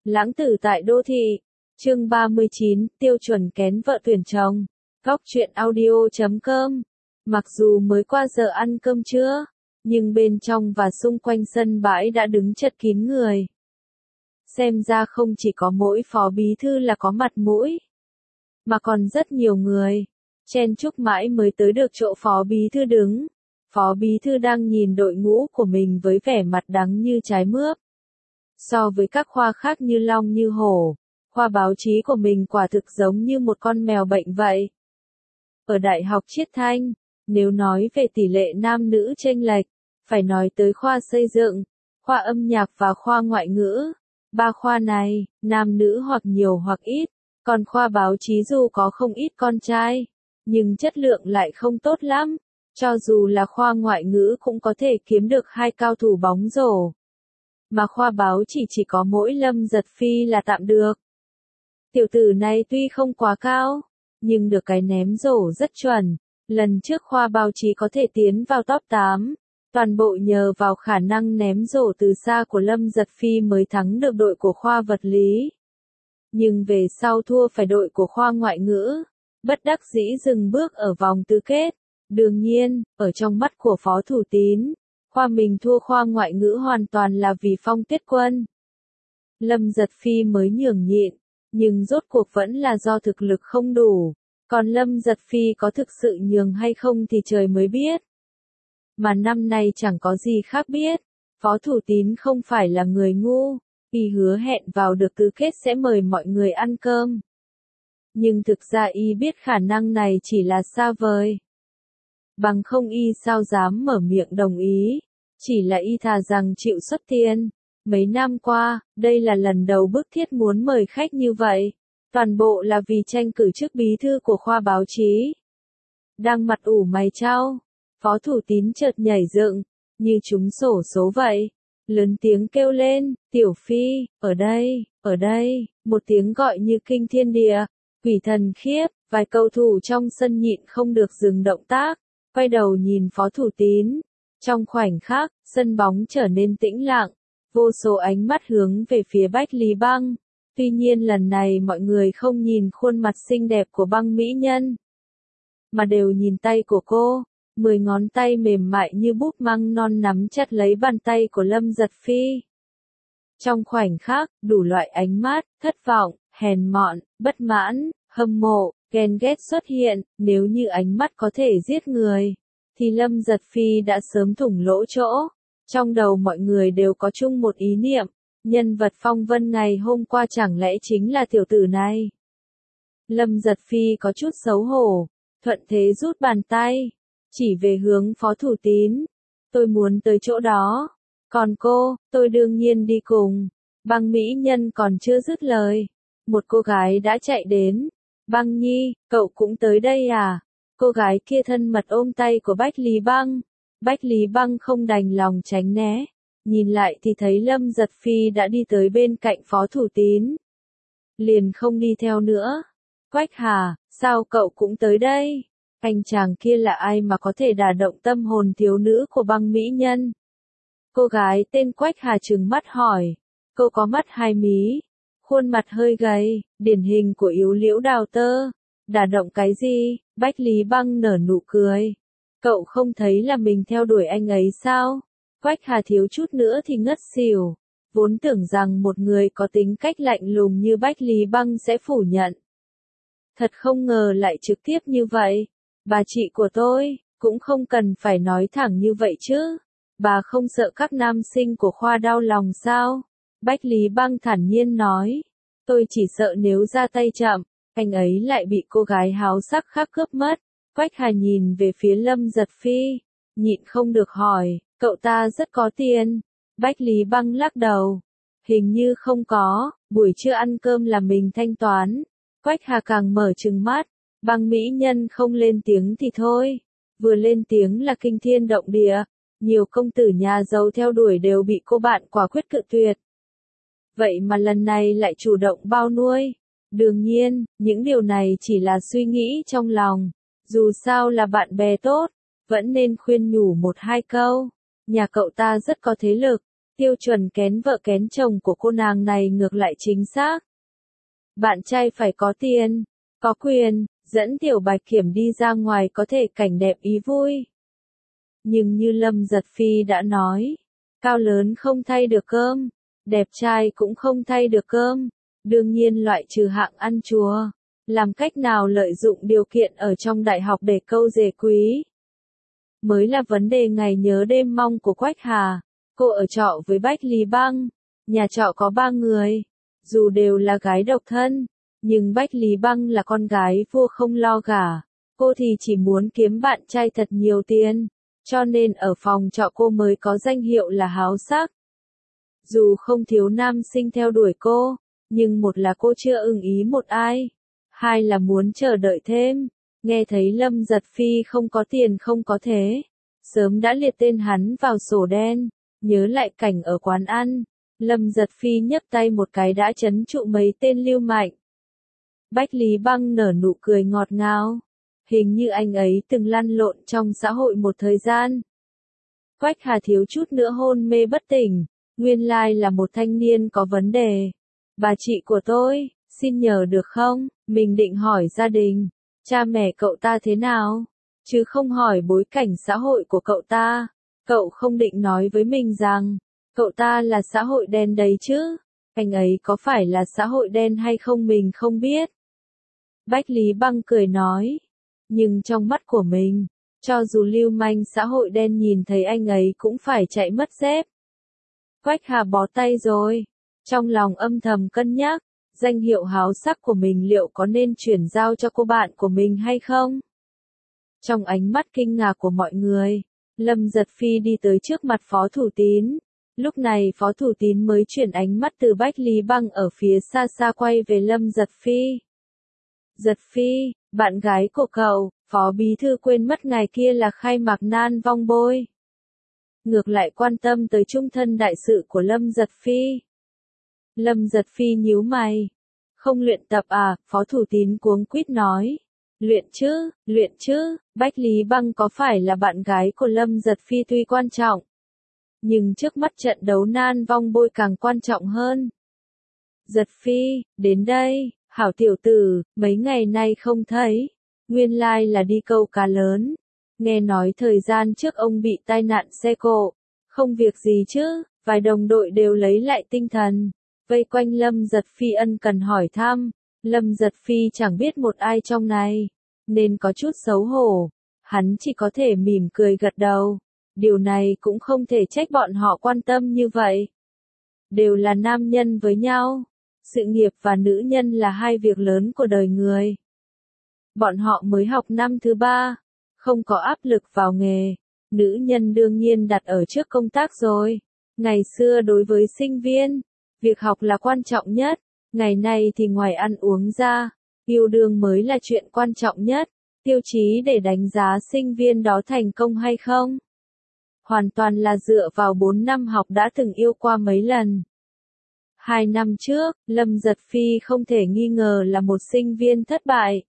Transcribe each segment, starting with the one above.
Lãng tử tại đô thị. Chương 39, tiêu chuẩn kén vợ tuyển chồng. Góc truyện audio.com. Mặc dù mới qua giờ ăn cơm trưa, nhưng bên trong và xung quanh sân bãi đã đứng chật kín người. Xem ra không chỉ có mỗi phó bí thư là có mặt mũi, mà còn rất nhiều người. Chen chúc mãi mới tới được chỗ phó bí thư đứng. Phó bí thư đang nhìn đội ngũ của mình với vẻ mặt đắng như trái mướp. So với các khoa khác như long như hổ, khoa báo chí của mình quả thực giống như một con mèo bệnh vậy. Ở Đại học Chiết Thanh, nếu nói về tỷ lệ nam nữ chênh lệch, phải nói tới khoa xây dựng, khoa âm nhạc và khoa ngoại ngữ. Ba khoa này, nam nữ hoặc nhiều hoặc ít, còn khoa báo chí dù có không ít con trai, nhưng chất lượng lại không tốt lắm. Cho dù là khoa ngoại ngữ cũng có thể kiếm được 2 cao thủ bóng rổ. Mà khoa báo chỉ có mỗi Lâm Giật Phi là tạm được. Tiểu tử này tuy không quá cao, nhưng được cái ném rổ rất chuẩn. Lần trước khoa báo chí có thể tiến vào top 8, toàn bộ nhờ vào khả năng ném rổ từ xa của Lâm Giật Phi mới thắng được đội của khoa vật lý. Nhưng về sau thua phải đội của khoa ngoại ngữ, bất đắc dĩ dừng bước ở vòng tứ kết. Đương nhiên, ở trong mắt của Phó Thủ Tín, khoa mình thua khoa ngoại ngữ hoàn toàn là vì Phong Tuyết Quân. Lâm Giật Phi mới nhường nhịn, nhưng rốt cuộc vẫn là do thực lực không đủ, còn Lâm Giật Phi có thực sự nhường hay không thì trời mới biết. Mà năm nay chẳng có gì khác biết, Phó Thủ Tín không phải là người ngu, y hứa hẹn vào được tứ kết sẽ mời mọi người ăn cơm. Nhưng thực ra y biết khả năng này chỉ là xa vời. Bằng không y sao dám mở miệng đồng ý, chỉ là y thà rằng chịu xuất tiền. Mấy năm qua, đây là lần đầu bức thiết muốn mời khách như vậy, toàn bộ là vì tranh cử chức bí thư của khoa báo chí. Đang mặt ủ mày chau, Phó Thủ Tín chợt nhảy dựng, như trúng xổ số vậy, lớn tiếng kêu lên, Tiểu Phi, ở đây, một tiếng gọi như kinh thiên địa, quỷ thần khiếp, vài cầu thủ trong sân nhịn không được dừng động tác. Quay đầu nhìn Phó Thủ Tín. Trong khoảnh khắc, sân bóng trở nên tĩnh lặng, vô số ánh mắt hướng về phía Bách Lý Băng. Tuy nhiên lần này mọi người không nhìn khuôn mặt xinh đẹp của Băng mỹ nhân, mà đều nhìn tay của cô. 10 ngón tay mềm mại như búp măng non nắm chặt lấy bàn tay của Lâm Giật Phi. Trong khoảnh khắc, đủ loại ánh mắt, thất vọng, hèn mọn, bất mãn, hâm mộ, ghen ghét xuất hiện. Nếu như ánh mắt có thể giết người, thì Lâm Giật Phi đã sớm thủng lỗ chỗ. Trong đầu mọi người đều có chung một ý niệm, nhân vật phong vân ngày hôm qua chẳng lẽ chính là tiểu tử này. Lâm Giật Phi có chút xấu hổ, thuận thế rút bàn tay, chỉ về hướng Phó Thủ Tín. Tôi muốn tới chỗ đó, còn cô, tôi đương nhiên đi cùng. Băng mỹ nhân còn chưa dứt lời, một cô gái đã chạy đến. Băng Nhi, cậu cũng tới đây à? Cô gái kia thân mật ôm tay của Bách Lý Băng. Bách Lý Băng không đành lòng tránh né. Nhìn lại thì thấy Lâm Giật Phi đã đi tới bên cạnh Phó Thủ Tín. Liền không đi theo nữa. Quách Hà, sao cậu cũng tới đây? Anh chàng kia là ai mà có thể đả động tâm hồn thiếu nữ của Băng mỹ nhân? Cô gái tên Quách Hà trừng mắt hỏi. Cô có mắt hai mí, khuôn mặt hơi gầy, điển hình của yếu liễu đào tơ. Đả động cái gì? Bách Lý Băng nở nụ cười. Cậu không thấy là mình theo đuổi anh ấy sao? Quách Hà thiếu chút nữa thì ngất xỉu. Vốn tưởng rằng một người có tính cách lạnh lùng như Bách Lý Băng sẽ phủ nhận. Thật không ngờ lại trực tiếp như vậy. Bà chị của tôi, cũng không cần phải nói thẳng như vậy chứ. Bà không sợ các nam sinh của khoa đau lòng sao? Bách Lý Băng thản nhiên nói. Tôi chỉ sợ nếu ra tay chậm, anh ấy lại bị cô gái háo sắc khác cướp mất. Quách Hà nhìn về phía Lâm Giật Phi, nhịn không được hỏi, cậu ta rất có tiền. Bách Lý Băng lắc đầu. Hình như không có, buổi trưa ăn cơm là mình thanh toán. Quách Hà càng mở trừng mắt. Băng mỹ nhân không lên tiếng thì thôi, vừa lên tiếng là kinh thiên động địa. Nhiều công tử nhà giàu theo đuổi đều bị cô bạn quả quyết cự tuyệt. Vậy mà lần này lại chủ động bao nuôi. Đương nhiên, những điều này chỉ là suy nghĩ trong lòng. Dù sao là bạn bè tốt, vẫn nên khuyên nhủ một hai câu. Nhà cậu ta rất có thế lực, Tiêu chuẩn kén vợ kén chồng của cô nàng này ngược lại chính xác. Bạn trai phải có tiền, có quyền, dẫn Tiểu Bạch Kiểm đi ra ngoài có thể cảnh đẹp ý vui. Nhưng như Lâm Giật Phi đã nói, cao lớn không thay được cơm, đẹp trai cũng không thay được cơm, đương nhiên loại trừ hạng ăn chùa, làm cách nào lợi dụng điều kiện ở trong đại học để câu rể quý. Mới là vấn đề ngày nhớ đêm mong của Quách Hà, cô ở trọ với Bách Lý Băng, nhà trọ có 3 người, dù đều là gái độc thân, nhưng Bách Lý Băng là con gái vua không lo gả, cô thì chỉ muốn kiếm bạn trai thật nhiều tiền. Cho nên ở phòng trọ cô mới có danh hiệu là háo sắc. Dù không thiếu nam sinh theo đuổi cô, nhưng một là cô chưa ưng ý một ai, hai là muốn chờ đợi thêm. Nghe thấy Lâm Giật Phi không có tiền không có thế, sớm đã liệt tên hắn vào sổ đen. Nhớ lại cảnh ở quán ăn, Lâm Giật Phi nhấc tay một cái đã trấn trụ mấy tên lưu manh. Bách Lý Băng nở nụ cười ngọt ngào. Hình như anh ấy từng lăn lộn trong xã hội một thời gian. Quách Hà thiếu chút nữa hôn mê bất tỉnh, nguyên lai là một thanh niên có vấn đề. Bà chị của tôi, xin nhờ được không? Mình định hỏi gia đình, cha mẹ cậu ta thế nào, chứ không hỏi bối cảnh xã hội của cậu ta. Cậu không định nói với mình rằng, cậu ta là xã hội đen đấy chứ? Anh ấy có phải là xã hội đen hay không mình không biết. Bách Lý Băng cười nói. Nhưng trong mắt của mình, cho dù lưu manh xã hội đen nhìn thấy anh ấy cũng phải chạy mất dép. Quách Hà bó tay rồi, trong lòng âm thầm cân nhắc, danh hiệu háo sắc của mình liệu có nên chuyển giao cho cô bạn của mình hay không? Trong ánh mắt kinh ngạc của mọi người, Lâm Giật Phi đi tới trước mặt Phó Thủ Tín. Lúc này Phó Thủ Tín mới chuyển ánh mắt từ Bách Lý Băng ở phía xa xa quay về Lâm Giật Phi. Giật Phi, bạn gái của cậu, Phó Bí Thư quên mất ngày kia là khai mạc nan vong bôi. Ngược lại quan tâm tới trung thân đại sự của Lâm Giật Phi. Lâm Giật Phi nhíu mày. Không luyện tập à, Phó Thủ Tín cuống quýt nói. Luyện chứ, Bách Lý Băng có phải là bạn gái của Lâm Giật Phi tuy quan trọng. Nhưng trước mắt trận đấu nan vong bôi càng quan trọng hơn. Giật Phi, đến đây. Hảo tiểu tử, mấy ngày nay không thấy, nguyên lai là đi câu cá lớn. Nghe nói thời gian trước ông bị tai nạn xe cộ, không việc gì chứ, vài đồng đội đều lấy lại tinh thần, vây quanh Lâm Giật Phi ân cần hỏi thăm. Lâm Giật Phi chẳng biết một ai trong này, nên có chút xấu hổ, hắn chỉ có thể mỉm cười gật đầu. Điều này cũng không thể trách bọn họ quan tâm như vậy. Đều là nam nhân với nhau. Sự nghiệp và nữ nhân là hai việc lớn của đời người. Bọn họ mới học năm thứ 3, không có áp lực vào nghề. Nữ nhân đương nhiên đặt ở trước công tác rồi. Ngày xưa đối với sinh viên, việc học là quan trọng nhất. Ngày nay thì ngoài ăn uống ra, yêu đương mới là chuyện quan trọng nhất. Tiêu chí để đánh giá sinh viên đó thành công hay không? Hoàn toàn là dựa vào 4 năm học đã từng yêu qua mấy lần. 2 năm trước, Lâm Giật Phi không thể nghi ngờ là một sinh viên thất bại.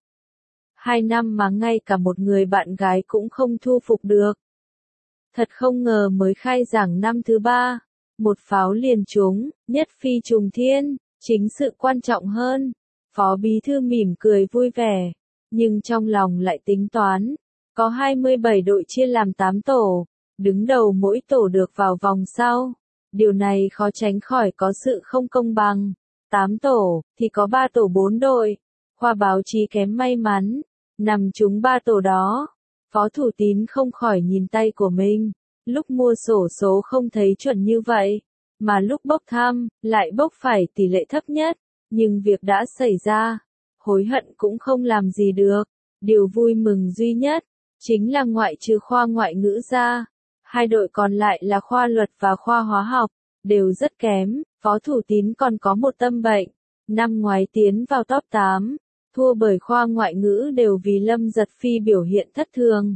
2 năm mà ngay cả một người bạn gái cũng không thu phục được. Thật không ngờ mới khai giảng năm thứ 3, một pháo liền trúng, nhất phi trùng thiên, chính sự quan trọng hơn. Phó Bí Thư mỉm cười vui vẻ, nhưng trong lòng lại tính toán. Có 27 đội chia làm 8 tổ, đứng đầu mỗi tổ được vào vòng sau. Điều này khó tránh khỏi có sự không công bằng. 8 tổ, thì có 3 tổ 4 đội. Khoa báo chí kém may mắn, nằm trúng 3 tổ đó. Phó Thủ Tín không khỏi nhìn tay của mình. Lúc mua sổ số không thấy chuẩn như vậy. Mà lúc bốc thăm, lại bốc phải tỷ lệ thấp nhất. Nhưng việc đã xảy ra, hối hận cũng không làm gì được. Điều vui mừng duy nhất, chính là ngoại trừ khoa ngoại ngữ ra. 2 đội còn lại là khoa luật và khoa hóa học, đều rất kém. Phó Thủ Tín còn có một tâm bệnh. Năm ngoái tiến vào top 8, thua bởi khoa ngoại ngữ đều vì Lâm Giật Phi biểu hiện thất thường.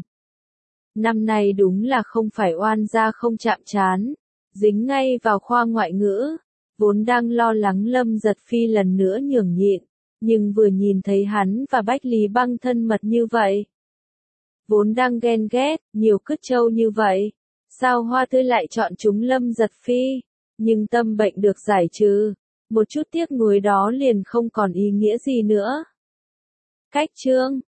Năm nay đúng là không phải oan gia không chạm trán, dính ngay vào khoa ngoại ngữ. Vốn đang lo lắng Lâm Giật Phi lần nữa nhường nhịn, nhưng vừa nhìn thấy hắn và Bách Lý Băng thân mật như vậy. Vốn đang ghen ghét, nhiều cứt trâu như vậy. Sao Hoa Tươi lại chọn chúng Lâm Giật Phi? Nhưng tâm bệnh được giải trừ, một chút tiếc nuối đó liền không còn ý nghĩa gì nữa. Cách chương